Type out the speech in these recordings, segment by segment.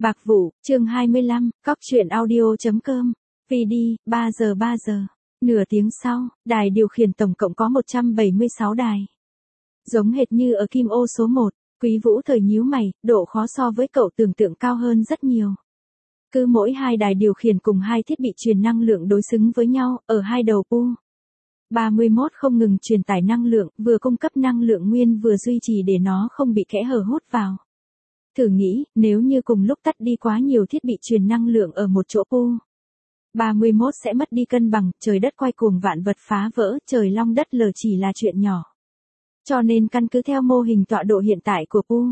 Bạc Vụ, chương 25, Cóc truyện audio.com. Vì đi, 3 giờ. Nửa tiếng sau, đài điều khiển tổng cộng có 176 đài. Giống hệt như ở Kim Ô số 1, Quý Vũ thời nhíu mày, độ khó so với cậu tưởng tượng cao hơn rất nhiều. Cứ mỗi hai đài điều khiển cùng hai thiết bị truyền năng lượng đối xứng với nhau, ở hai đầu U. 31 không ngừng truyền tải năng lượng, vừa cung cấp năng lượng nguyên vừa duy trì để nó không bị kẽ hở hút vào. Thử nghĩ, nếu như cùng lúc tắt đi quá nhiều thiết bị truyền năng lượng ở một chỗ U. 31 sẽ mất đi cân bằng, trời đất quay cuồng vạn vật phá vỡ, trời long đất lở chỉ là chuyện nhỏ. Cho nên căn cứ theo mô hình tọa độ hiện tại của U.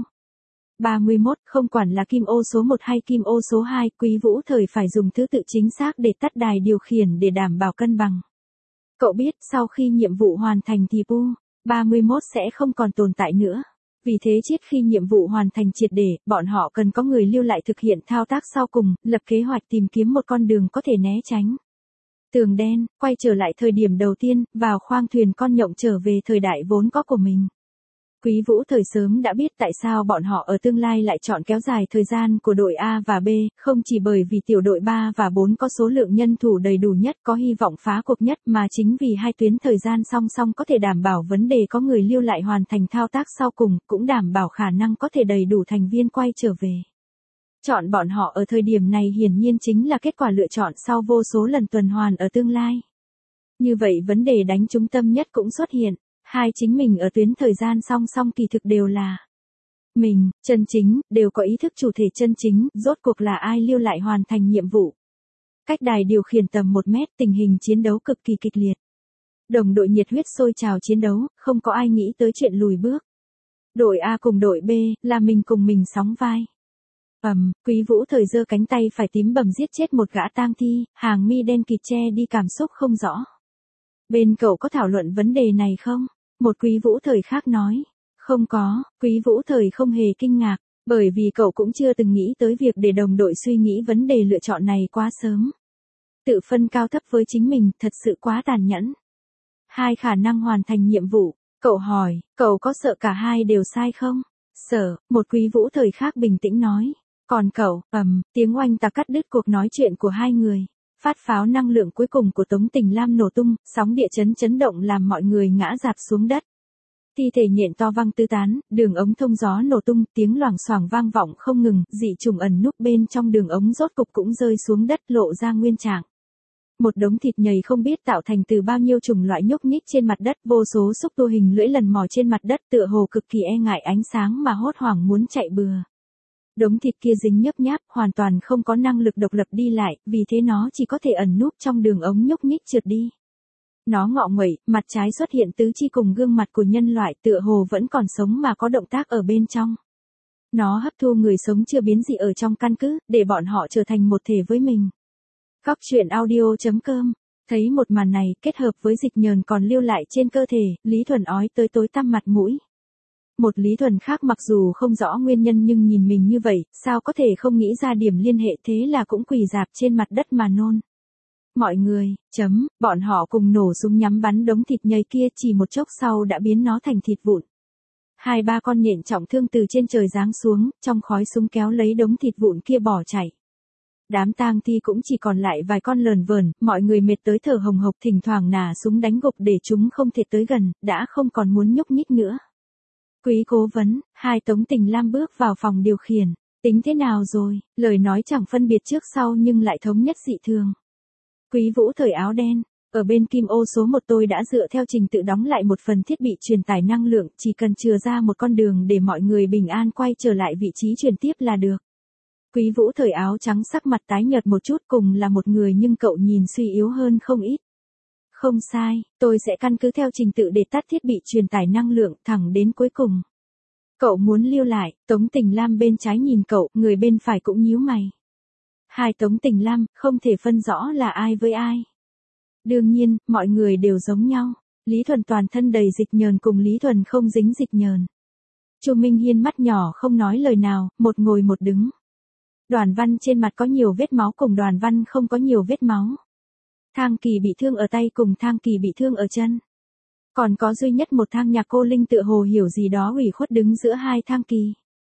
31, không quản là Kim Ô số 1 hay Kim Ô số 2, Quý Vũ thời phải dùng thứ tự chính xác để tắt đài điều khiển để đảm bảo cân bằng. Cậu biết sau khi nhiệm vụ hoàn thành thì U. 31 sẽ không còn tồn tại nữa. Vì thế chiết khi nhiệm vụ hoàn thành triệt để, bọn họ cần có người lưu lại thực hiện thao tác sau cùng, lập kế hoạch tìm kiếm một con đường có thể né tránh. Tường đen, quay trở lại thời điểm đầu tiên, vào khoang thuyền con nhộng trở về thời đại vốn có của mình. Quý Vũ thời sớm đã biết tại sao bọn họ ở tương lai lại chọn kéo dài thời gian của đội A và B, không chỉ bởi vì tiểu đội 3 và 4 có số lượng nhân thủ đầy đủ nhất, có hy vọng phá cuộc nhất, mà chính vì hai tuyến thời gian song song có thể đảm bảo vấn đề có người lưu lại hoàn thành thao tác sau cùng, cũng đảm bảo khả năng có thể đầy đủ thành viên quay trở về. Chọn bọn họ ở thời điểm này hiển nhiên chính là kết quả lựa chọn sau vô số lần tuần hoàn ở tương lai. Như vậy vấn đề đánh trúng tâm nhất cũng xuất hiện. Hai chính mình ở tuyến thời gian song song kỳ thực đều là mình, chân chính, đều có ý thức chủ thể chân chính, rốt cuộc là ai lưu lại hoàn thành nhiệm vụ. Cách đài điều khiển tầm 1 mét, tình hình chiến đấu cực kỳ kịch liệt. Đồng đội nhiệt huyết sôi trào chiến đấu, không có ai nghĩ tới chuyện lùi bước. Đội A cùng đội B, là mình cùng mình sóng vai. Quý Vũ thời giơ cánh tay phải tím bầm giết chết một gã tang thi, hàng mi đen kịt che đi cảm xúc không rõ. Bên cậu có thảo luận vấn đề này không? Một Quý Vũ thời khác nói. Không có, Quý Vũ thời không hề kinh ngạc, bởi vì cậu cũng chưa từng nghĩ tới việc để đồng đội suy nghĩ vấn đề lựa chọn này quá sớm. Tự phân cao thấp với chính mình thật sự quá tàn nhẫn. Hai khả năng hoàn thành nhiệm vụ, cậu hỏi, cậu có sợ cả hai đều sai không? Sợ, một Quý Vũ thời khác bình tĩnh nói. Còn cậu, tiếng oanh tạc cắt đứt cuộc nói chuyện của hai người. Phát pháo năng lượng cuối cùng của Tống Tình Lam nổ tung, sóng địa chấn chấn động làm mọi người ngã rạp xuống đất. Thi thể nhện to văng tứ tán, đường ống thông gió nổ tung, tiếng loảng xoảng vang vọng không ngừng, dị trùng ẩn núp bên trong đường ống rốt cục cũng rơi xuống đất lộ ra nguyên trạng. Một đống thịt nhầy không biết tạo thành từ bao nhiêu chủng loại nhúc nhích trên mặt đất, vô số xúc tua hình lưỡi lần mò trên mặt đất tựa hồ cực kỳ e ngại ánh sáng mà hốt hoảng muốn chạy bừa. Đống thịt kia dính nhấp nháp, hoàn toàn không có năng lực độc lập đi lại, vì thế nó chỉ có thể ẩn núp trong đường ống nhúc nhích trượt đi. Nó ngọ nguậy, mặt trái xuất hiện tứ chi cùng gương mặt của nhân loại tựa hồ vẫn còn sống mà có động tác ở bên trong. Nó hấp thu người sống chưa biến dị ở trong căn cứ, để bọn họ trở thành một thể với mình. Cóc truyện audio.com. Thấy một màn này, kết hợp với dịch nhờn còn lưu lại trên cơ thể, Lý Thuần ói tới tối tăm mặt mũi. Một Lý Thuần khác mặc dù không rõ nguyên nhân nhưng nhìn mình như vậy, sao có thể không nghĩ ra điểm liên hệ, thế là cũng quỳ rạp trên mặt đất mà nôn. Mọi người, bọn họ cùng nổ súng nhắm bắn đống thịt nhầy kia, chỉ một chốc sau đã biến nó thành thịt vụn. 2-3 con nhện trọng thương từ trên trời giáng xuống, trong khói súng kéo lấy đống thịt vụn kia bỏ chạy. Đám tang thi cũng chỉ còn lại vài con lờn vờn, mọi người mệt tới thở hồng hộc, thỉnh thoảng nả súng đánh gục để chúng không thể tới gần, đã không còn muốn nhúc nhích nữa. Quý cố vấn, hai Tống Tình Lam bước vào phòng điều khiển. Tính thế nào rồi? Lời nói chẳng phân biệt trước sau nhưng lại thống nhất dị thường. Quý Vũ thời áo đen, ở bên Kim Ô số 1 tôi đã dựa theo trình tự đóng lại một phần thiết bị truyền tải năng lượng, chỉ cần chừa ra một con đường để mọi người bình an quay trở lại vị trí truyền tiếp là được. Quý Vũ thời áo trắng sắc mặt tái nhợt một chút, cùng là một người nhưng cậu nhìn suy yếu hơn không ít. Không sai, tôi sẽ căn cứ theo trình tự để tắt thiết bị truyền tải năng lượng thẳng đến cuối cùng. Cậu muốn lưu lại, Tống Tình Lam bên trái nhìn cậu, người bên phải cũng nhíu mày. Hai Tống Tình Lam, không thể phân rõ là ai với ai. Đương nhiên, mọi người đều giống nhau. Lý Thuần toàn thân đầy dịch nhờn cùng Lý Thuần không dính dịch nhờn. Chu Minh Hiên mắt nhỏ không nói lời nào, một ngồi một đứng. Đoàn Văn trên mặt có nhiều vết máu cùng Đoàn Văn không có nhiều vết máu. Thang Kỳ bị thương ở tay cùng Thang Kỳ bị thương ở chân. Còn có duy nhất một Thang Nhạc Cô Linh tựa hồ hiểu gì đó ủy khuất đứng giữa hai Thang Kỳ.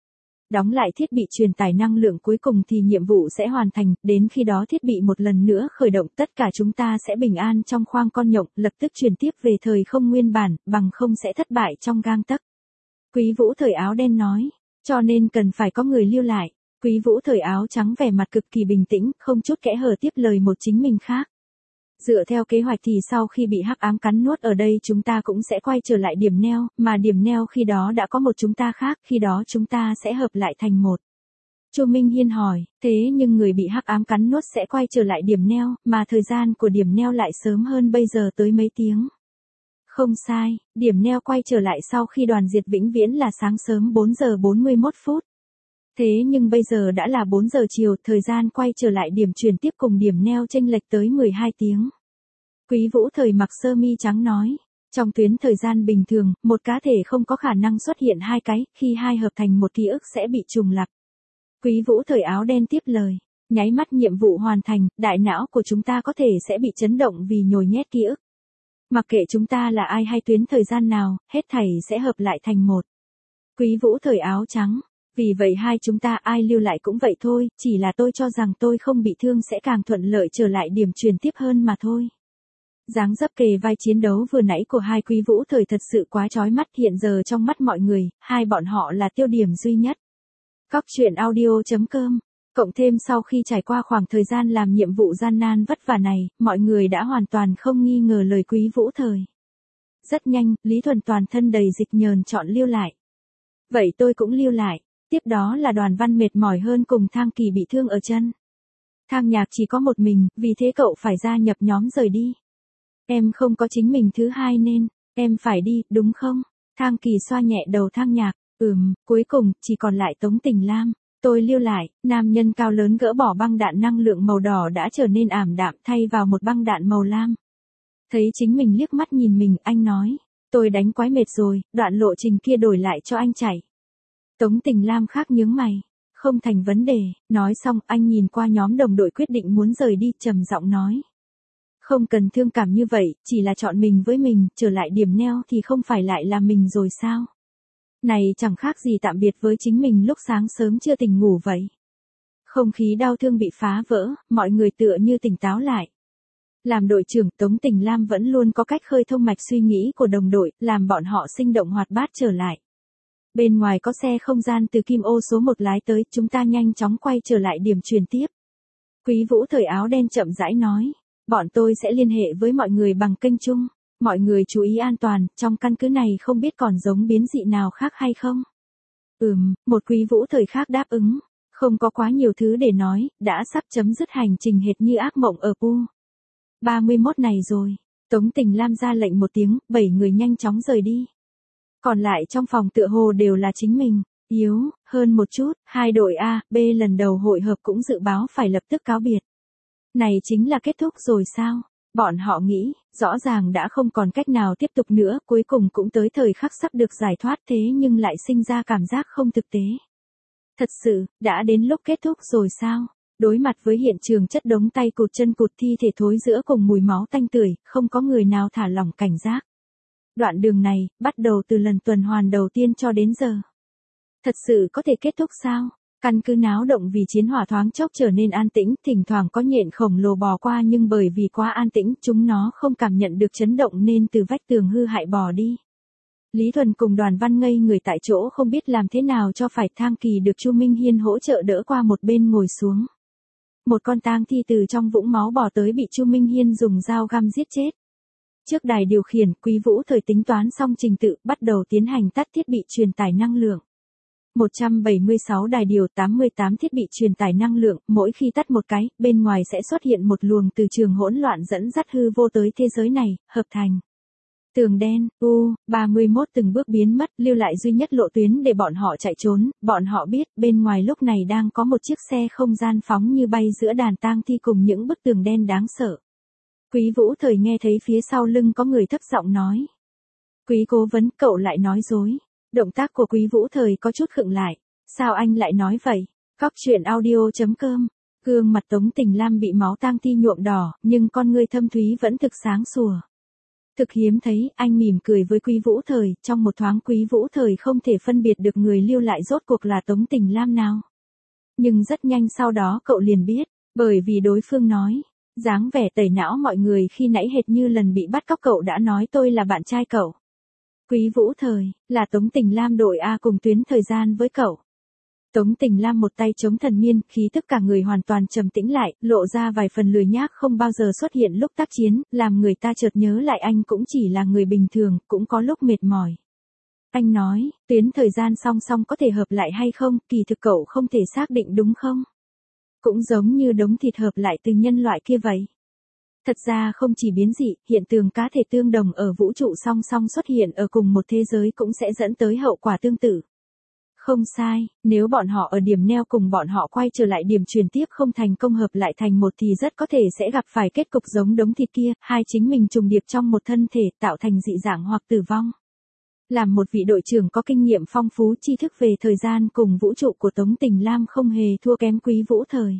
Đóng lại thiết bị truyền tải năng lượng cuối cùng thì nhiệm vụ sẽ hoàn thành, đến khi đó thiết bị một lần nữa khởi động, tất cả chúng ta sẽ bình an trong khoang con nhộng, lập tức chuyển tiếp về thời không nguyên bản, bằng không sẽ thất bại trong gang tấc. Quý Vũ thời áo đen nói, cho nên cần phải có người lưu lại. Quý Vũ thời áo trắng vẻ mặt cực kỳ bình tĩnh, không chút kẽ hở tiếp lời một chính mình khác. Dựa theo kế hoạch thì sau khi bị hắc ám cắn nuốt ở đây chúng ta cũng sẽ quay trở lại điểm neo, mà điểm neo khi đó đã có một chúng ta khác, khi đó chúng ta sẽ hợp lại thành một. Chu Minh Hiên hỏi, thế nhưng người bị hắc ám cắn nuốt sẽ quay trở lại điểm neo, mà thời gian của điểm neo lại sớm hơn bây giờ tới mấy tiếng. Không sai, điểm neo quay trở lại sau khi đoàn diệt vĩnh viễn là sáng sớm 4 giờ 41 phút. Thế nhưng bây giờ đã là 4 giờ chiều, thời gian quay trở lại điểm chuyển tiếp cùng điểm neo chênh lệch tới 12 tiếng. Quý Vũ thời mặc sơ mi trắng nói, trong tuyến thời gian bình thường, một cá thể không có khả năng xuất hiện hai cái, khi hai hợp thành một ký ức sẽ bị trùng lặp. Quý Vũ thời áo đen tiếp lời, nháy mắt nhiệm vụ hoàn thành, đại não của chúng ta có thể sẽ bị chấn động vì nhồi nhét ký ức. Mặc kệ chúng ta là ai hay tuyến thời gian nào, hết thảy sẽ hợp lại thành một. Quý Vũ thời áo trắng, vì vậy hai chúng ta ai lưu lại cũng vậy thôi, chỉ là tôi cho rằng tôi không bị thương sẽ càng thuận lợi trở lại điểm truyền tiếp hơn mà thôi. Dáng dấp kề vai chiến đấu vừa nãy của hai Quý Vũ thời thật sự quá chói mắt, hiện giờ trong mắt mọi người, hai bọn họ là tiêu điểm duy nhất. Cóc truyện audio.com. Cộng thêm sau khi trải qua khoảng thời gian làm nhiệm vụ gian nan vất vả này, mọi người đã hoàn toàn không nghi ngờ lời Quý Vũ thời. Rất nhanh, Lý Thuần toàn thân đầy dịch nhờn chọn lưu lại. Vậy tôi cũng lưu lại. Tiếp đó là Đoàn Văn mệt mỏi hơn cùng Thang Kỳ bị thương ở chân. Thang Nhạc chỉ có một mình, vì thế cậu phải gia nhập nhóm rời đi. Em không có chính mình thứ hai nên, em phải đi, đúng không? Thang Kỳ xoa nhẹ đầu Thang Nhạc, cuối cùng, chỉ còn lại Tống Tình Lam. Tôi lưu lại, nam nhân cao lớn gỡ bỏ băng đạn năng lượng màu đỏ đã trở nên ảm đạm thay vào một băng đạn màu lam. Thấy chính mình liếc mắt nhìn mình, anh nói, tôi đánh quái mệt rồi, đoạn lộ trình kia đổi lại cho anh chạy. Tống Tình Lam khác nhướng mày, không thành vấn đề, nói xong anh nhìn qua nhóm đồng đội quyết định muốn rời đi, trầm giọng nói. Không cần thương cảm như vậy, chỉ là chọn mình với mình, trở lại điểm neo thì không phải lại là mình rồi sao? Này chẳng khác gì tạm biệt với chính mình lúc sáng sớm chưa tỉnh ngủ vậy. Không khí đau thương bị phá vỡ, mọi người tựa như tỉnh táo lại. Làm đội trưởng, Tống Tình Lam vẫn luôn có cách khơi thông mạch suy nghĩ của đồng đội, làm bọn họ sinh động hoạt bát trở lại. Bên ngoài có xe không gian từ Kim Ô số 1 lái tới, chúng ta nhanh chóng quay trở lại điểm truyền tiếp. Quý Vũ thời áo đen chậm rãi nói, bọn tôi sẽ liên hệ với mọi người bằng kênh chung. Mọi người chú ý an toàn, trong căn cứ này không biết còn giống biến dị nào khác hay không? Một Quý Vũ thời khác đáp ứng. Không có quá nhiều thứ để nói, đã sắp chấm dứt hành trình hệt như ác mộng ở Pu 31 này rồi. Tống Tình Lam ra lệnh một tiếng, 7 người nhanh chóng rời đi. Còn lại trong phòng tựa hồ đều là chính mình, yếu hơn một chút, hai đội A, B lần đầu hội hợp cũng dự báo phải lập tức cáo biệt. Này chính là kết thúc rồi sao? Bọn họ nghĩ, rõ ràng đã không còn cách nào tiếp tục nữa, cuối cùng cũng tới thời khắc sắp được giải thoát thế nhưng lại sinh ra cảm giác không thực tế. Thật sự, đã đến lúc kết thúc rồi sao? Đối mặt với hiện trường chất đống tay cụt chân cụt thi thể thối rữa cùng mùi máu tanh tưởi, không có người nào thả lỏng cảnh giác. Đoạn đường này, bắt đầu từ lần tuần hoàn đầu tiên cho đến giờ. Thật sự có thể kết thúc sao? Căn cứ náo động vì chiến hỏa thoáng chốc trở nên an tĩnh, thỉnh thoảng có nhện khổng lồ bò qua nhưng bởi vì quá an tĩnh, chúng nó không cảm nhận được chấn động nên từ vách tường hư hại bò đi. Lý Thuần cùng Đoàn Văn ngây người tại chỗ không biết làm thế nào cho phải. Thang Kỳ được Chu Minh Hiên hỗ trợ đỡ qua một bên ngồi xuống. Một con tang thi từ trong vũng máu bò tới bị Chu Minh Hiên dùng dao găm giết chết. Trước đài điều khiển, Quý Vũ thời tính toán xong trình tự, bắt đầu tiến hành tắt thiết bị truyền tải năng lượng. 176 đài điều, 88 thiết bị truyền tải năng lượng, mỗi khi tắt một cái, bên ngoài sẽ xuất hiện một luồng từ trường hỗn loạn dẫn dắt hư vô tới thế giới này, hợp thành tường đen. U-31 từng bước biến mất, lưu lại duy nhất lộ tuyến để bọn họ chạy trốn. Bọn họ biết, bên ngoài lúc này đang có một chiếc xe không gian phóng như bay giữa đàn tang thi cùng những bức tường đen đáng sợ. Quý Vũ thời nghe thấy phía sau lưng có người thấp giọng nói. Quý cố vấn, cậu lại nói dối. Động tác của Quý Vũ thời có chút khựng lại. Sao anh lại nói vậy? Cóc truyện audio.com. Gương mặt Tống Tình Lam bị máu tang thi nhuộm đỏ, nhưng con ngươi thâm thúy vẫn thực sáng sủa. Thực hiếm thấy, anh mỉm cười với Quý Vũ Thời, trong một thoáng Quý Vũ Thời không thể phân biệt được người lưu lại rốt cuộc là Tống Tình Lam nào. Nhưng rất nhanh sau đó cậu liền biết, bởi vì đối phương nói, dáng vẻ tẩy não mọi người khi nãy hệt như lần bị bắt cóc cậu đã nói tôi là bạn trai cậu. Quý Vũ Thời, là Tống Tình Lam đội A cùng tuyến thời gian với cậu. Tống Tình Lam một tay chống thần miên, khí tức cả người hoàn toàn trầm tĩnh lại, lộ ra vài phần lười nhác không bao giờ xuất hiện lúc tác chiến, làm người ta chợt nhớ lại anh cũng chỉ là người bình thường, cũng có lúc mệt mỏi. Anh nói, tuyến thời gian song song có thể hợp lại hay không, kỳ thực cậu không thể xác định đúng không? Cũng giống như đống thịt hợp lại từ nhân loại kia vậy. Thật ra không chỉ biến dị, hiện tượng cá thể tương đồng ở vũ trụ song song xuất hiện ở cùng một thế giới cũng sẽ dẫn tới hậu quả tương tự. Không sai, nếu bọn họ ở điểm neo cùng bọn họ quay trở lại điểm truyền tiếp không thành công hợp lại thành một thì rất có thể sẽ gặp phải kết cục giống đống thịt kia, hai chính mình trùng điệp trong một thân thể tạo thành dị dạng hoặc tử vong. Làm một vị đội trưởng có kinh nghiệm phong phú tri thức về thời gian cùng vũ trụ của Tống Tình Lam không hề thua kém Quý Vũ Thời.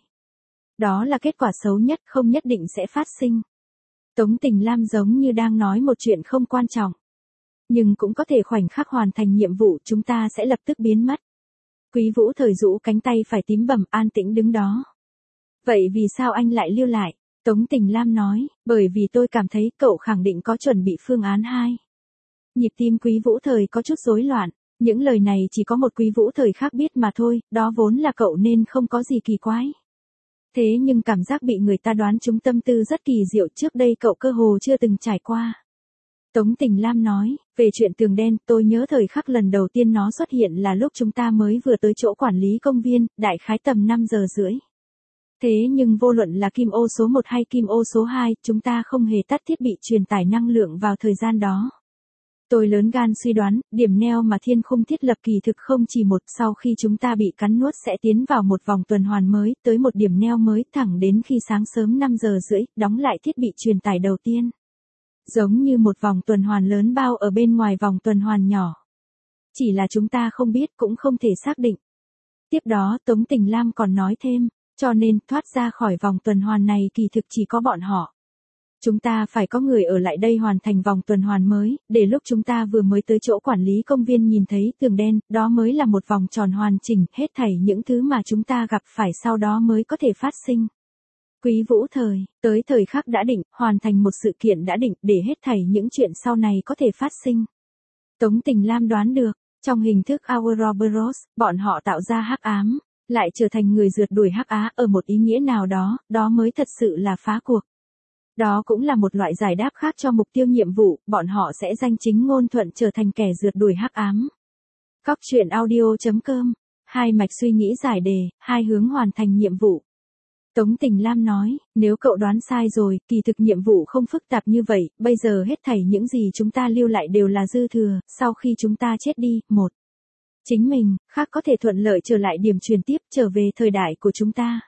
Đó là kết quả xấu nhất không nhất định sẽ phát sinh. Tống Tình Lam giống như đang nói một chuyện không quan trọng. Nhưng cũng có thể khoảnh khắc hoàn thành nhiệm vụ chúng ta sẽ lập tức biến mất. Quý Vũ Thời rũ cánh tay phải tím bầm an tĩnh đứng đó. Vậy vì sao anh lại lưu lại? Tống Tình Lam nói, bởi vì tôi cảm thấy cậu khẳng định có chuẩn bị phương án 2. Nhịp tim Quý Vũ Thời có chút rối loạn, những lời này chỉ có một Quý Vũ Thời khác biết mà thôi, đó vốn là cậu nên không có gì kỳ quái. Thế nhưng cảm giác bị người ta đoán trúng tâm tư rất kỳ diệu trước đây cậu cơ hồ chưa từng trải qua. Tống Tình Lam nói, về chuyện tường đen, tôi nhớ thời khắc lần đầu tiên nó xuất hiện là lúc chúng ta mới vừa tới chỗ quản lý công viên, đại khái tầm 5 giờ rưỡi. Thế nhưng vô luận là kim ô số 1 hay kim ô số 2, chúng ta không hề tắt thiết bị truyền tải năng lượng vào thời gian đó. Tôi lớn gan suy đoán, điểm neo mà thiên khung thiết lập kỳ thực không chỉ một, sau khi chúng ta bị cắn nuốt sẽ tiến vào một vòng tuần hoàn mới, tới một điểm neo mới thẳng đến khi sáng sớm 5 giờ rưỡi, đóng lại thiết bị truyền tải đầu tiên. Giống như một vòng tuần hoàn lớn bao ở bên ngoài vòng tuần hoàn nhỏ. Chỉ là chúng ta không biết cũng không thể xác định. Tiếp đó Tống Tình Lam còn nói thêm, cho nên thoát ra khỏi vòng tuần hoàn này kỳ thực chỉ có bọn họ. Chúng ta phải có người ở lại đây hoàn thành vòng tuần hoàn mới, để lúc chúng ta vừa mới tới chỗ quản lý công viên nhìn thấy tường đen, đó mới là một vòng tròn hoàn chỉnh, hết thảy những thứ mà chúng ta gặp phải sau đó mới có thể phát sinh. Quý Vũ Thời, tới thời khắc đã định, hoàn thành một sự kiện đã định, để hết thảy những chuyện sau này có thể phát sinh. Tống Tình Lam đoán được, trong hình thức Ouroboros, bọn họ tạo ra hắc ám, lại trở thành người rượt đuổi hắc á ở một ý nghĩa nào đó, đó mới thật sự là phá cuộc. Đó cũng là một loại giải đáp khác cho mục tiêu nhiệm vụ, bọn họ sẽ danh chính ngôn thuận trở thành kẻ rượt đuổi hắc ám. Góc truyện audio.com, hai mạch suy nghĩ giải đề, hai hướng hoàn thành nhiệm vụ. Tống Tình Lam nói, nếu cậu đoán sai rồi, kỳ thực nhiệm vụ không phức tạp như vậy, bây giờ hết thảy những gì chúng ta lưu lại đều là dư thừa, sau khi chúng ta chết đi, một. Chính mình, khác có thể thuận lợi trở lại điểm truyền tiếp, trở về thời đại của chúng ta.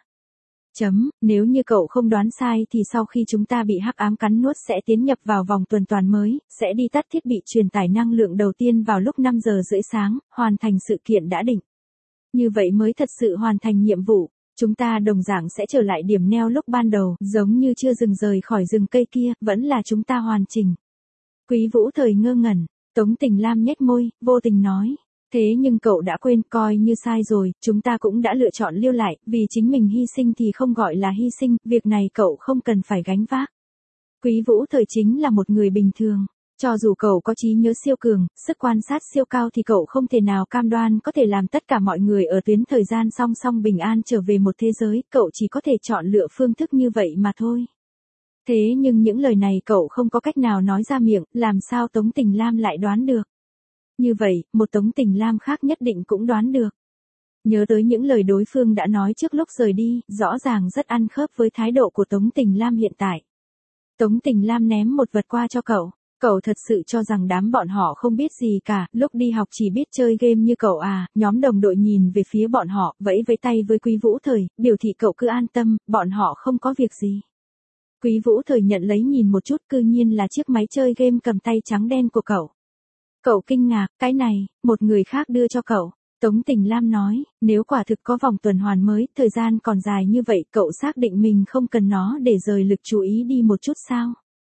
Nếu như cậu không đoán sai thì sau khi chúng ta bị hắc ám cắn nuốt sẽ tiến nhập vào vòng tuần toàn mới, sẽ đi tắt thiết bị truyền tải năng lượng đầu tiên vào lúc 5 giờ rưỡi sáng, hoàn thành sự kiện đã định. Như vậy mới thật sự hoàn thành nhiệm vụ. Chúng ta đồng dạng sẽ trở lại điểm neo lúc ban đầu, giống như chưa dừng rời khỏi rừng cây kia, vẫn là chúng ta hoàn chỉnh. Quý Vũ Thời ngơ ngẩn, Tống Tình Lam nhếch môi, vô tình nói. Thế nhưng cậu đã quên, coi như sai rồi, chúng ta cũng đã lựa chọn lưu lại, vì chính mình hy sinh thì không gọi là hy sinh, việc này cậu không cần phải gánh vác. Quý Vũ Thời chính là một người bình thường. Cho dù cậu có trí nhớ siêu cường, sức quan sát siêu cao thì cậu không thể nào cam đoan có thể làm tất cả mọi người ở tuyến thời gian song song bình an trở về một thế giới, cậu chỉ có thể chọn lựa phương thức như vậy mà thôi. Thế nhưng những lời này cậu không có cách nào nói ra miệng, làm sao Tống Tình Lam lại đoán được? Như vậy, một Tống Tình Lam khác nhất định cũng đoán được. Nhớ tới những lời đối phương đã nói trước lúc rời đi, rõ ràng rất ăn khớp với thái độ của Tống Tình Lam hiện tại. Tống Tình Lam ném một vật qua cho cậu. Cậu thật sự cho rằng đám bọn họ không biết gì cả, lúc đi học chỉ biết chơi game như cậu à, nhóm đồng đội nhìn về phía bọn họ, vẫy với tay với Quý Vũ Thời, biểu thị cậu cứ an tâm, bọn họ không có việc gì. Quý Vũ Thời nhận lấy nhìn một chút, cư nhiên là chiếc máy chơi game cầm tay trắng đen của cậu. Cậu kinh ngạc, cái này, một người khác đưa cho cậu. Tống Tình Lam nói, nếu quả thực có vòng tuần hoàn mới, thời gian còn dài như vậy, cậu xác định mình không cần nó để rời lực chú ý đi một chút sao?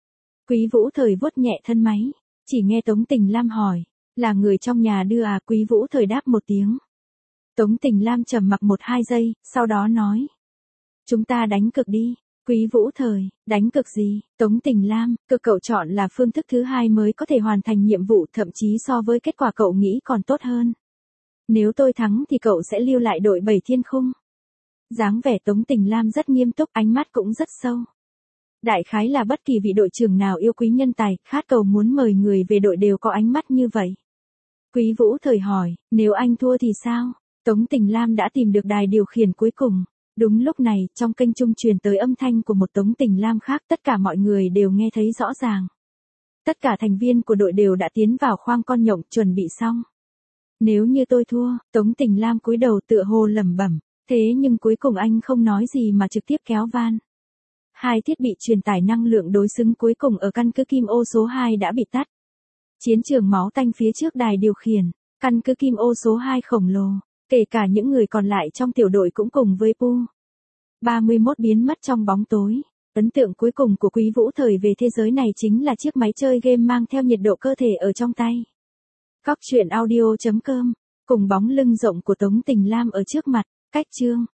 Quý Vũ Thời vuốt nhẹ thân máy, chỉ nghe Tống Tình Lam hỏi, là người trong nhà đưa à? Quý Vũ Thời đáp một tiếng. Tống Tình Lam trầm mặc 1-2 giây, sau đó nói. Chúng ta đánh cược đi. Quý Vũ Thời, đánh cược gì? Tống Tình Lam, cực cậu chọn là phương thức thứ hai mới có thể hoàn thành nhiệm vụ, thậm chí so với kết quả cậu nghĩ còn tốt hơn. Nếu tôi thắng thì cậu sẽ lưu lại đội 7 thiên khung. Dáng vẻ Tống Tình Lam rất nghiêm túc, ánh mắt cũng rất sâu. Đại khái là bất kỳ vị đội trưởng nào yêu quý nhân tài, khát cầu muốn mời người về đội đều có ánh mắt như vậy. Quý Vũ Thời hỏi, nếu anh thua thì sao? Tống Tình Lam đã tìm được đài điều khiển cuối cùng. Đúng lúc này, trong kênh trung truyền tới âm thanh của một Tống Tình Lam khác, tất cả mọi người đều nghe thấy rõ ràng. Tất cả thành viên của đội đều đã tiến vào khoang con nhộng chuẩn bị xong. Nếu như tôi thua, Tống Tình Lam cúi đầu tựa hồ lẩm bẩm, thế nhưng cuối cùng anh không nói gì mà trực tiếp kéo van. Hai thiết bị truyền tải năng lượng đối xứng cuối cùng ở căn cứ Kim Ô số 2 đã bị tắt. Chiến trường máu tanh phía trước đài điều khiển, căn cứ Kim Ô số 2 khổng lồ, kể cả những người còn lại trong tiểu đội cũng cùng với Pu 31 biến mất trong bóng tối. Ấn tượng cuối cùng của Quý Vũ Thời về thế giới này chính là chiếc máy chơi game mang theo nhiệt độ cơ thể ở trong tay. Cóc truyện audio.com, cùng bóng lưng rộng của Tống Tình Lam ở trước mặt, cách chương.